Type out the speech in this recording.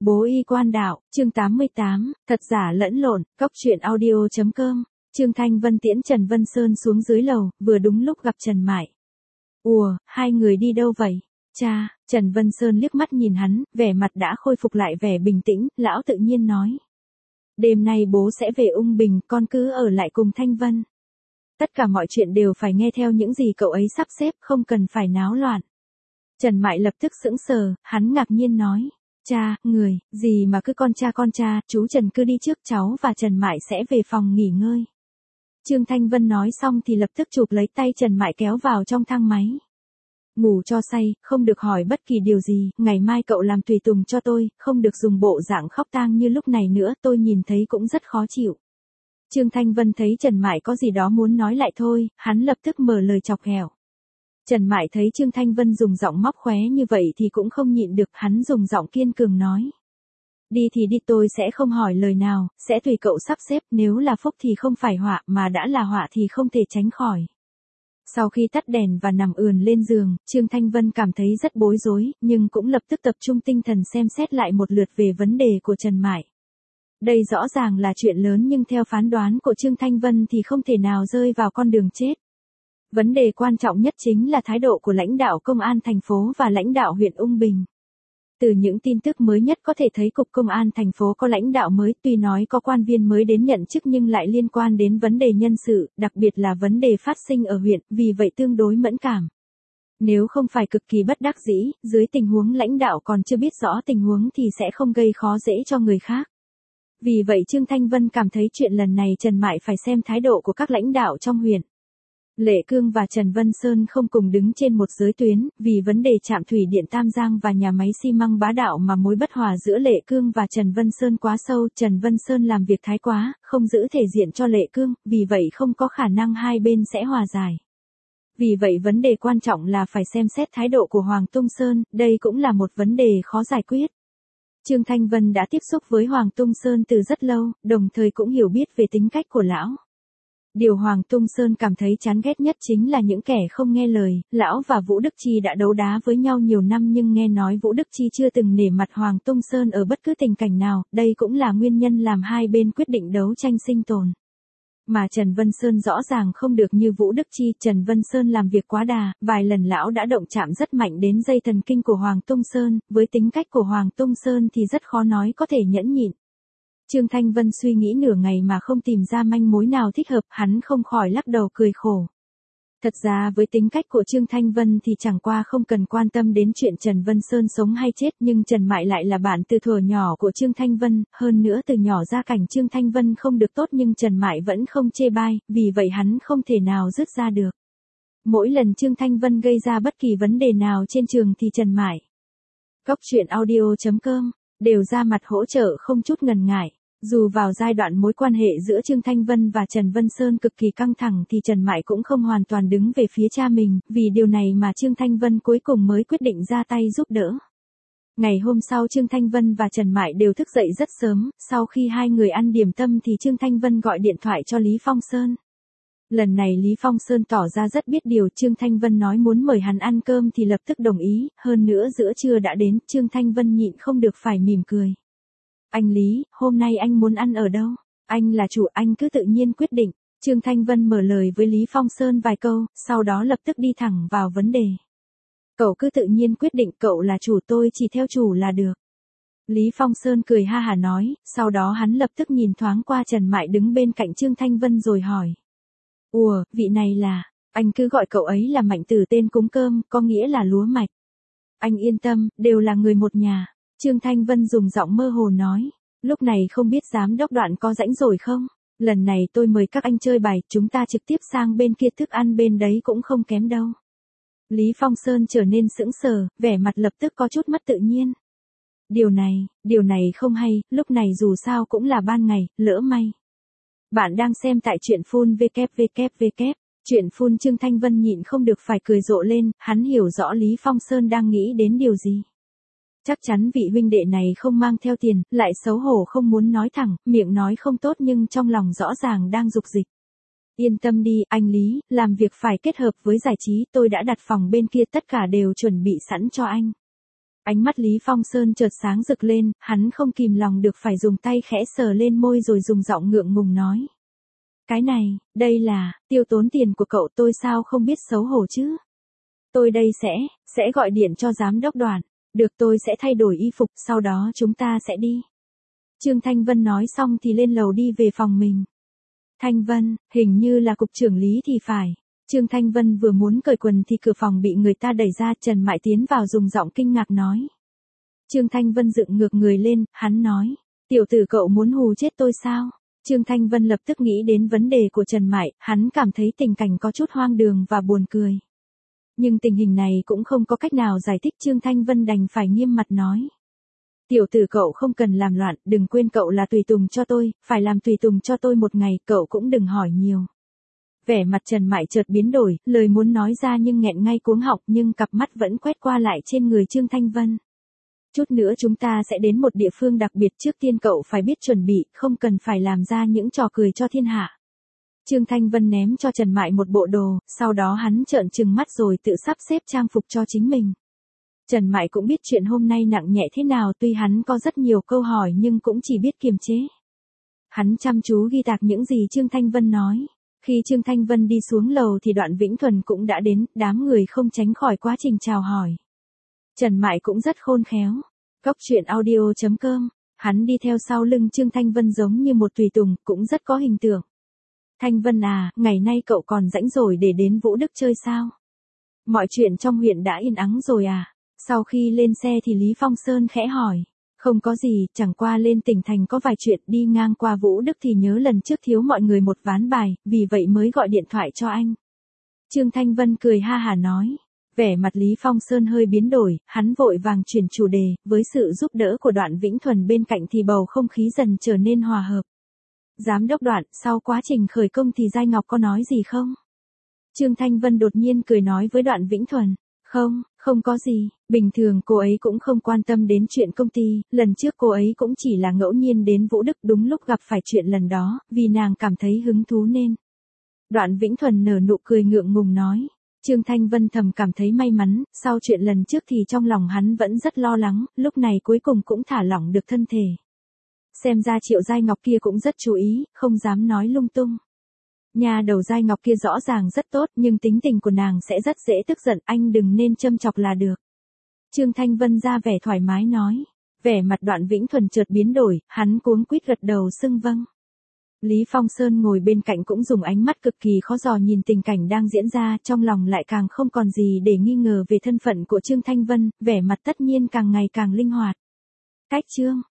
Bố y quan đạo, chương 88, thật giả lẫn lộn, cóc truyện audio.com, Trương Thanh Vân tiễn Trần Vân Sơn xuống dưới lầu, vừa đúng lúc gặp Trần Mại. Ủa, hai người đi đâu vậy? Cha, Trần Vân Sơn liếc mắt nhìn hắn, vẻ mặt đã khôi phục lại vẻ bình tĩnh, lão tự nhiên nói. Đêm nay bố sẽ về Ung Bình, con cứ ở lại cùng Thanh Vân. Tất cả mọi chuyện đều phải nghe theo những gì cậu ấy sắp xếp, không cần phải náo loạn. Trần Mại lập tức sững sờ, hắn ngạc nhiên nói. Cha, người, gì mà cứ con cha, chú Trần cứ đi trước cháu và Trần Mại sẽ về phòng nghỉ ngơi. Trương Thanh Vân nói xong thì lập tức chụp lấy tay Trần Mại kéo vào trong thang máy. Ngủ cho say, không được hỏi bất kỳ điều gì, ngày mai cậu làm tùy tùng cho tôi, không được dùng bộ dạng khóc tang như lúc này nữa, tôi nhìn thấy cũng rất khó chịu. Trương Thanh Vân thấy Trần Mại có gì đó muốn nói lại thôi, hắn lập tức mở lời chọc ghẹo. Trần Mại thấy Trương Thanh Vân dùng giọng móc khóe như vậy thì cũng không nhịn được, hắn dùng giọng kiên cường nói. Đi thì đi, tôi sẽ không hỏi lời nào, sẽ tùy cậu sắp xếp, nếu là phúc thì không phải họa, mà đã là họa thì không thể tránh khỏi. Sau khi tắt đèn và nằm ườn lên giường, Trương Thanh Vân cảm thấy rất bối rối, nhưng cũng lập tức tập trung tinh thần xem xét lại một lượt về vấn đề của Trần Mại. Đây rõ ràng là chuyện lớn nhưng theo phán đoán của Trương Thanh Vân thì không thể nào rơi vào con đường chết. Vấn đề quan trọng nhất chính là thái độ của lãnh đạo công an thành phố và lãnh đạo huyện Ung Bình. Từ những tin tức mới nhất có thể thấy Cục Công an thành phố có lãnh đạo mới, tuy nói có quan viên mới đến nhận chức nhưng lại liên quan đến vấn đề nhân sự, đặc biệt là vấn đề phát sinh ở huyện, vì vậy tương đối mẫn cảm. Nếu không phải cực kỳ bất đắc dĩ, dưới tình huống lãnh đạo còn chưa biết rõ tình huống thì sẽ không gây khó dễ cho người khác. Vì vậy Trương Thanh Vân cảm thấy chuyện lần này Trần Mại phải xem thái độ của các lãnh đạo trong huyện. Lệ Cương và Trần Vân Sơn không cùng đứng trên một giới tuyến, vì vấn đề trạm thủy điện Tam Giang và nhà máy xi măng Bá Đạo mà mối bất hòa giữa Lệ Cương và Trần Vân Sơn quá sâu, Trần Vân Sơn làm việc thái quá, không giữ thể diện cho Lệ Cương, vì vậy không có khả năng hai bên sẽ hòa giải. Vì vậy vấn đề quan trọng là phải xem xét thái độ của Hoàng Tung Sơn, đây cũng là một vấn đề khó giải quyết. Trương Thanh Vân đã tiếp xúc với Hoàng Tung Sơn từ rất lâu, đồng thời cũng hiểu biết về tính cách của lão. Điều Hoàng Tung Sơn cảm thấy chán ghét nhất chính là những kẻ không nghe lời, lão và Vũ Đức Chi đã đấu đá với nhau nhiều năm nhưng nghe nói Vũ Đức Chi chưa từng nể mặt Hoàng Tung Sơn ở bất cứ tình cảnh nào, đây cũng là nguyên nhân làm hai bên quyết định đấu tranh sinh tồn. Mà Trần Vân Sơn rõ ràng không được như Vũ Đức Chi, Trần Vân Sơn làm việc quá đà, vài lần lão đã động chạm rất mạnh đến dây thần kinh của Hoàng Tung Sơn, với tính cách của Hoàng Tung Sơn thì rất khó nói có thể nhẫn nhịn. Trương Thanh Vân suy nghĩ nửa ngày mà không tìm ra manh mối nào thích hợp, hắn không khỏi lắc đầu cười khổ. Thật ra với tính cách của Trương Thanh Vân thì chẳng qua không cần quan tâm đến chuyện Trần Vân Sơn sống hay chết, nhưng Trần Mại lại là bạn từ thuở nhỏ của Trương Thanh Vân, hơn nữa từ nhỏ gia cảnh Trương Thanh Vân không được tốt nhưng Trần Mại vẫn không chê bai, vì vậy hắn không thể nào dứt ra được. Mỗi lần Trương Thanh Vân gây ra bất kỳ vấn đề nào trên trường thì Trần Mại, cóc truyện audio.com, đều ra mặt hỗ trợ không chút ngần ngại. Dù vào giai đoạn mối quan hệ giữa Trương Thanh Vân và Trần Vân Sơn cực kỳ căng thẳng thì Trần Mại cũng không hoàn toàn đứng về phía cha mình, vì điều này mà Trương Thanh Vân cuối cùng mới quyết định ra tay giúp đỡ. Ngày hôm sau Trương Thanh Vân và Trần Mại đều thức dậy rất sớm, sau khi hai người ăn điểm tâm thì Trương Thanh Vân gọi điện thoại cho Lý Phong Sơn. Lần này Lý Phong Sơn tỏ ra rất biết điều, Trương Thanh Vân nói muốn mời hắn ăn cơm thì lập tức đồng ý, hơn nữa giữa trưa đã đến, Trương Thanh Vân nhịn không được phải mỉm cười. Anh Lý, hôm nay anh muốn ăn ở đâu? Anh là chủ, anh cứ tự nhiên quyết định. Trương Thanh Vân mở lời với Lý Phong Sơn vài câu, sau đó lập tức đi thẳng vào vấn đề. Cậu cứ tự nhiên quyết định, cậu là chủ, tôi chỉ theo chủ là được. Lý Phong Sơn cười ha hả nói, sau đó hắn lập tức nhìn thoáng qua Trần Mại đứng bên cạnh Trương Thanh Vân rồi hỏi. Ủa, vị này là, anh cứ gọi cậu ấy là Mạnh Tử, tên cúng cơm, có nghĩa là lúa mạch. Anh yên tâm, đều là người một nhà. Trương Thanh Vân dùng giọng mơ hồ nói, lúc này không biết giám đốc Đoạn có rảnh rồi không? Lần này tôi mời các anh chơi bài, chúng ta trực tiếp sang bên kia, thức ăn bên đấy cũng không kém đâu. Lý Phong Sơn trở nên sững sờ, vẻ mặt lập tức có chút mất tự nhiên. Điều này không hay, lúc này dù sao cũng là ban ngày, lỡ may. Bạn đang xem tại truyện full www. Chuyện full. Trương Thanh Vân nhịn không được phải cười rộ lên, hắn hiểu rõ Lý Phong Sơn đang nghĩ đến điều gì. Chắc chắn vị huynh đệ này không mang theo tiền, lại xấu hổ không muốn nói thẳng, miệng nói không tốt nhưng trong lòng rõ ràng đang dục dịch. Yên tâm đi, anh Lý, làm việc phải kết hợp với giải trí, tôi đã đặt phòng bên kia, tất cả đều chuẩn bị sẵn cho anh. Ánh mắt Lý Phong Sơn chợt sáng rực lên, hắn không kìm lòng được phải dùng tay khẽ sờ lên môi rồi dùng giọng ngượng ngùng nói. Cái này, đây là, tiêu tốn tiền của cậu tôi sao không biết xấu hổ chứ? Tôi đây sẽ gọi điện cho giám đốc Đoạn. Được tôi sẽ thay đổi y phục, sau đó chúng ta sẽ đi. Trương Thanh Vân nói xong thì lên lầu đi về phòng mình. Thanh Vân, hình như là cục trưởng Lý thì phải. Trương Thanh Vân vừa muốn cởi quần thì cửa phòng bị người ta đẩy ra, Trần Mại tiến vào dùng giọng kinh ngạc nói. Trương Thanh Vân dựng ngược người lên, hắn nói. Tiểu tử cậu muốn hù chết tôi sao? Trương Thanh Vân lập tức nghĩ đến vấn đề của Trần Mại, hắn cảm thấy tình cảnh có chút hoang đường và buồn cười. Nhưng tình hình này cũng không có cách nào giải thích, Trương Thanh Vân đành phải nghiêm mặt nói. Tiểu tử cậu không cần làm loạn, đừng quên cậu là tùy tùng cho tôi, phải làm tùy tùng cho tôi một ngày, cậu cũng đừng hỏi nhiều. Vẻ mặt Trần Mại chợt biến đổi, lời muốn nói ra nhưng nghẹn ngay cuống họng, nhưng cặp mắt vẫn quét qua lại trên người Trương Thanh Vân. Chút nữa chúng ta sẽ đến một địa phương đặc biệt, trước tiên cậu phải biết chuẩn bị, không cần phải làm ra những trò cười cho thiên hạ. Trương Thanh Vân ném cho Trần Mại một bộ đồ, sau đó hắn trợn trừng mắt rồi tự sắp xếp trang phục cho chính mình. Trần Mại cũng biết chuyện hôm nay nặng nhẹ thế nào, tuy hắn có rất nhiều câu hỏi nhưng cũng chỉ biết kiềm chế. Hắn chăm chú ghi tạc những gì Trương Thanh Vân nói. Khi Trương Thanh Vân đi xuống lầu thì Đoạn Vĩnh Thuần cũng đã đến, đám người không tránh khỏi quá trình chào hỏi. Trần Mại cũng rất khôn khéo. Cốc truyện audio.com, hắn đi theo sau lưng Trương Thanh Vân giống như một tùy tùng, cũng rất có hình tượng. Thanh Vân à, ngày nay cậu còn rảnh rồi để đến Vũ Đức chơi sao? Mọi chuyện trong huyện đã yên ắng rồi à? Sau khi lên xe thì Lý Phong Sơn khẽ hỏi. Không có gì, chẳng qua lên tỉnh thành có vài chuyện, đi ngang qua Vũ Đức thì nhớ lần trước thiếu mọi người một ván bài, vì vậy mới gọi điện thoại cho anh. Trương Thanh Vân cười ha hả nói. Vẻ mặt Lý Phong Sơn hơi biến đổi, hắn vội vàng chuyển chủ đề, với sự giúp đỡ của Đoạn Vĩnh Thuần bên cạnh thì bầu không khí dần trở nên hòa hợp. Giám đốc Đoạn, sau quá trình khởi công thì Giai Ngọc có nói gì không? Trương Thanh Vân đột nhiên cười nói với Đoạn Vĩnh Thuần. Không có gì, bình thường cô ấy cũng không quan tâm đến chuyện công ty, lần trước cô ấy cũng chỉ là ngẫu nhiên đến Vũ Đức đúng lúc gặp phải chuyện lần đó, vì nàng cảm thấy hứng thú nên. Đoạn Vĩnh Thuần nở nụ cười ngượng ngùng nói. Trương Thanh Vân thầm cảm thấy may mắn, sau chuyện lần trước thì trong lòng hắn vẫn rất lo lắng, lúc này cuối cùng cũng thả lỏng được thân thể. Xem ra Triệu Giai Ngọc kia cũng rất chú ý, không dám nói lung tung. Nhà đầu Giai Ngọc kia rõ ràng rất tốt nhưng tính tình của nàng sẽ rất dễ tức giận, anh đừng nên châm chọc là được. Trương Thanh Vân ra vẻ thoải mái nói. Vẻ mặt Đoạn Vĩnh Thuần chợt biến đổi, hắn cuống quýt gật đầu xưng vâng. Lý Phong Sơn ngồi bên cạnh cũng dùng ánh mắt cực kỳ khó dò nhìn tình cảnh đang diễn ra, trong lòng lại càng không còn gì để nghi ngờ về thân phận của Trương Thanh Vân, vẻ mặt tất nhiên càng ngày càng linh hoạt. Cách chương